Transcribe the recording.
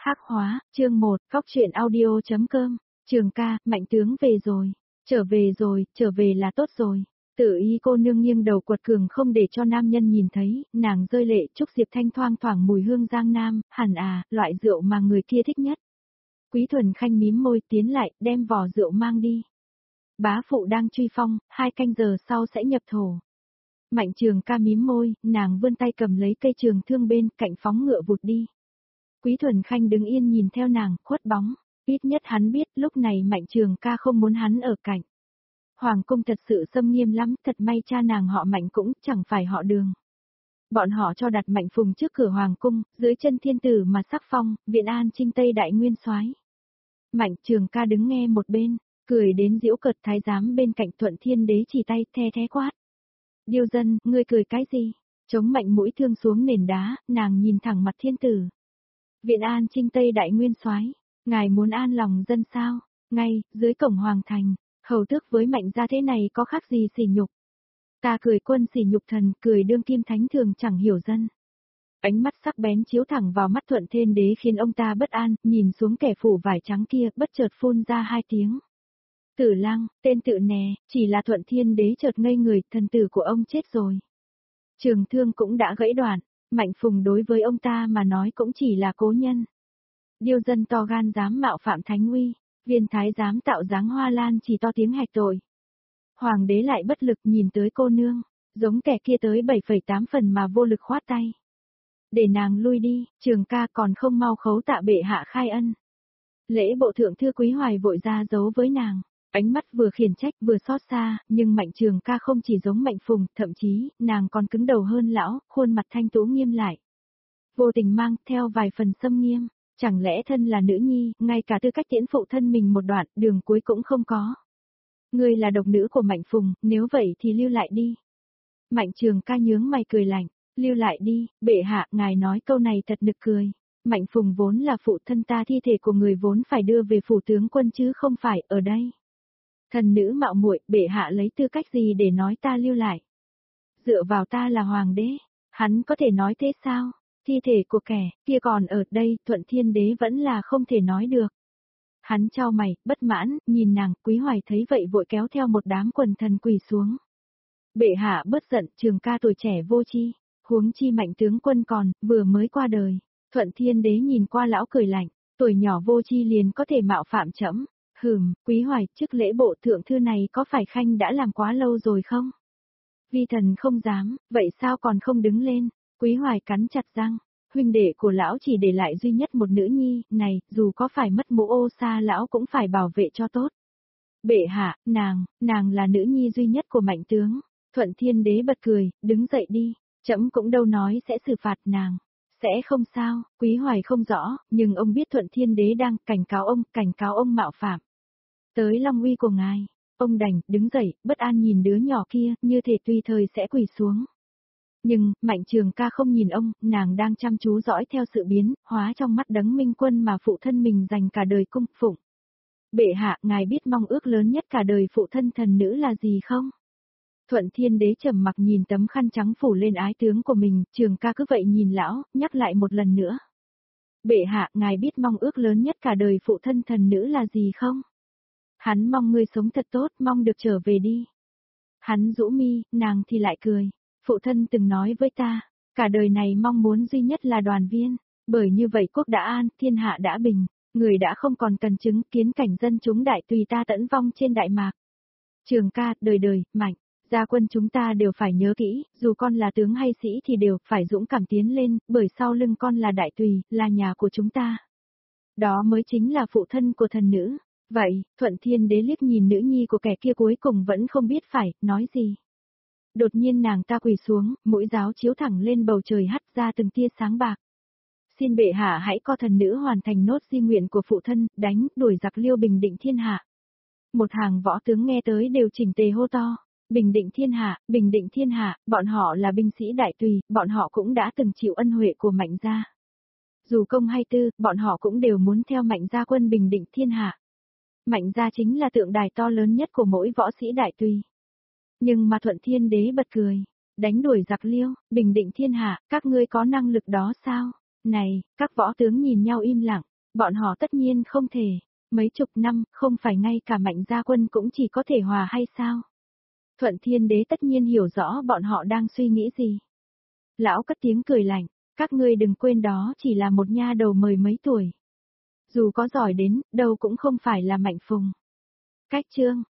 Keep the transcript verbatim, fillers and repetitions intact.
Hắc hóa, chương một, Góc truyện audio.com, Trường ca, Mạnh tướng về rồi. Trở về rồi, trở về là tốt rồi. Tự ý cô nương nghiêng đầu quật cường không để cho nam nhân nhìn thấy, nàng rơi lệ Trúc Diệp Thanh thoang thoảng mùi hương giang nam, hẳn à, loại rượu mà người kia thích nhất. Quý Thuần Khanh mím môi tiến lại, đem vò rượu mang đi. Bá phụ đang truy phong, hai canh giờ sau sẽ nhập thổ. Mạnh Trường ca mím môi, nàng vươn tay cầm lấy cây trường thương bên cạnh phóng ngựa vụt đi. Quý Thuần Khanh đứng yên nhìn theo nàng, khuất bóng, ít nhất hắn biết lúc này Mạnh Trường ca không muốn hắn ở cạnh. Hoàng cung thật sự xâm nghiêm lắm, thật may cha nàng họ Mạnh cũng chẳng phải họ Đường. Bọn họ cho đặt Mạnh Phùng trước cửa Hoàng cung, dưới chân thiên tử mà sắc phong, viện an trinh Tây đại nguyên soái. Mạnh Trường ca đứng nghe một bên, cười đến giễu cợt thái giám bên cạnh Thuận Thiên Đế chỉ tay the thé quát. Điêu dân, ngươi cười cái gì? Chống Mạnh mũi thương xuống nền đá, nàng nhìn thẳng mặt thiên tử. Viện an trinh Tây đại nguyên soái, ngài muốn an lòng dân sao? Ngay, dưới cổng hoàng thành, hầu tước với Mạnh gia thế này có khác gì sỉ nhục? Ta cười quân sỉ nhục thần, cười đương kim thánh thường chẳng hiểu dân. Ánh mắt sắc bén chiếu thẳng vào mắt Thuận Thiên Đế khiến ông ta bất an, nhìn xuống kẻ phủ vải trắng kia, bất chợt phun ra hai tiếng. Tử Lăng, tên tự nè, chỉ là Thuận Thiên Đế chợt ngây người, thần tử của ông chết rồi. Trường thương cũng đã gãy đoạn, Mạnh Phùng đối với ông ta mà nói cũng chỉ là cố nhân. Điêu dân to gan dám mạo phạm thánh uy, viên thái dám tạo dáng hoa lan chỉ to tiếng hạch tội. Hoàng đế lại bất lực nhìn tới cô nương, giống kẻ kia tới bảy phẩy tám phần mà vô lực khoát tay. Để nàng lui đi, Trường ca còn không mau khấu tạ bệ hạ khai ân. Lễ bộ thượng thư Quý Hoài vội ra giấu với nàng, ánh mắt vừa khiển trách vừa xót xa, nhưng Mạnh Trường ca không chỉ giống Mạnh Phùng, thậm chí, nàng còn cứng đầu hơn lão, khuôn mặt thanh tú nghiêm lại. Vô tình mang theo vài phần xâm nghiêm, chẳng lẽ thân là nữ nhi, ngay cả tư cách tiễn phụ thân mình một đoạn, đường cuối cũng không có. Ngươi là độc nữ của Mạnh Phùng, nếu vậy thì lưu lại đi. Mạnh Trường ca nhướng mày cười lạnh, lưu lại đi, bệ hạ, ngài nói câu này thật nực cười. Mạnh Phùng vốn là phụ thân ta, thi thể của người vốn phải đưa về phủ tướng quân chứ không phải ở đây. Thần nữ mạo muội, bệ hạ lấy tư cách gì để nói ta lưu lại? Dựa vào ta là hoàng đế, hắn có thể nói thế sao? Thi thể của kẻ kia còn ở đây, Thuận Thiên Đế vẫn là không thể nói được. Hắn chau mày, bất mãn, nhìn nàng, Quý Hoài thấy vậy vội kéo theo một đám quần thần quỳ xuống. Bệ hạ bớt giận, Trường ca tuổi trẻ vô chi, huống chi Mạnh tướng quân còn, vừa mới qua đời. Thuận Thiên Đế nhìn qua lão cười lạnh, tuổi nhỏ vô chi liền có thể mạo phạm trẫm. Hừm, Quý Hoài, trước lễ bộ thượng thư này có phải Khanh đã làm quá lâu rồi không? Vi thần không dám, vậy sao còn không đứng lên? Quý Hoài cắn chặt răng, huynh đệ của lão chỉ để lại duy nhất một nữ nhi, này, dù có phải mất mũ ô sa lão cũng phải bảo vệ cho tốt. Bệ hạ, nàng, nàng là nữ nhi duy nhất của Mạnh tướng. Thuận Thiên Đế bật cười, đứng dậy đi, trẫm cũng đâu nói sẽ xử phạt nàng. Sẽ không sao, Quý Hoài không rõ, nhưng ông biết Thuận Thiên Đế đang cảnh cáo ông, cảnh cáo ông mạo phạm. Tới long uy của ngài, ông đành, đứng dậy, bất an nhìn đứa nhỏ kia, như thể tùy thời sẽ quỳ xuống. Nhưng, Mạnh Trường ca không nhìn ông, nàng đang chăm chú dõi theo sự biến, hóa trong mắt đấng minh quân mà phụ thân mình dành cả đời cung phụng. Bệ hạ, ngài biết mong ước lớn nhất cả đời phụ thân thần nữ là gì không? Thuận Thiên Đế trầm mặc nhìn tấm khăn trắng phủ lên ái tướng của mình, Trường ca cứ vậy nhìn lão, nhắc lại một lần nữa. Bệ hạ, ngài biết mong ước lớn nhất cả đời phụ thân thần nữ là gì không? Hắn mong ngươi sống thật tốt, mong được trở về đi. Hắn rũ mi, nàng thì lại cười. Phụ thân từng nói với ta, cả đời này mong muốn duy nhất là đoàn viên, bởi như vậy quốc đã an, thiên hạ đã bình, người đã không còn cần chứng kiến cảnh dân chúng đại tùy ta tẫn vong trên đại mạc. Trường ca, đời đời, Mạnh, gia quân chúng ta đều phải nhớ kỹ, dù con là tướng hay sĩ thì đều phải dũng cảm tiến lên, bởi sau lưng con là đại tùy, là nhà của chúng ta. Đó mới chính là phụ thân của thần nữ. Vậy, Thuận Thiên Đế liếc nhìn nữ nhi của kẻ kia cuối cùng vẫn không biết phải, nói gì. Đột nhiên nàng ta quỳ xuống, mũi giáo chiếu thẳng lên bầu trời hắt ra từng tia sáng bạc. Xin bệ hạ hãy co thần nữ hoàn thành nốt di nguyện của phụ thân, đánh, đuổi giặc Liêu bình định thiên hạ. Một hàng võ tướng nghe tới đều chỉnh tề hô to, bình định thiên hạ, bình định thiên hạ, bọn họ là binh sĩ đại tùy, bọn họ cũng đã từng chịu ân huệ của Mạnh gia. Dù công hay tư, bọn họ cũng đều muốn theo Mạnh gia quân bình định thiên hạ. Mạnh gia chính là tượng đài to lớn nhất của mỗi võ sĩ đại tùy. Nhưng mà Thuận Thiên Đế bật cười, đánh đuổi giặc Liêu, bình định thiên hạ, các ngươi có năng lực đó sao? Này, các võ tướng nhìn nhau im lặng, Bọn họ tất nhiên không thể. Mấy chục năm, không phải ngay cả Mạnh Gia Quân cũng chỉ có thể hòa hay sao? Thuận Thiên Đế tất nhiên hiểu rõ bọn họ đang suy nghĩ gì. Lão cất tiếng cười lạnh, các ngươi đừng quên đó chỉ là một nha đầu mười mấy tuổi. Dù có giỏi đến, đâu cũng không phải là Mạnh Phùng. Cách chương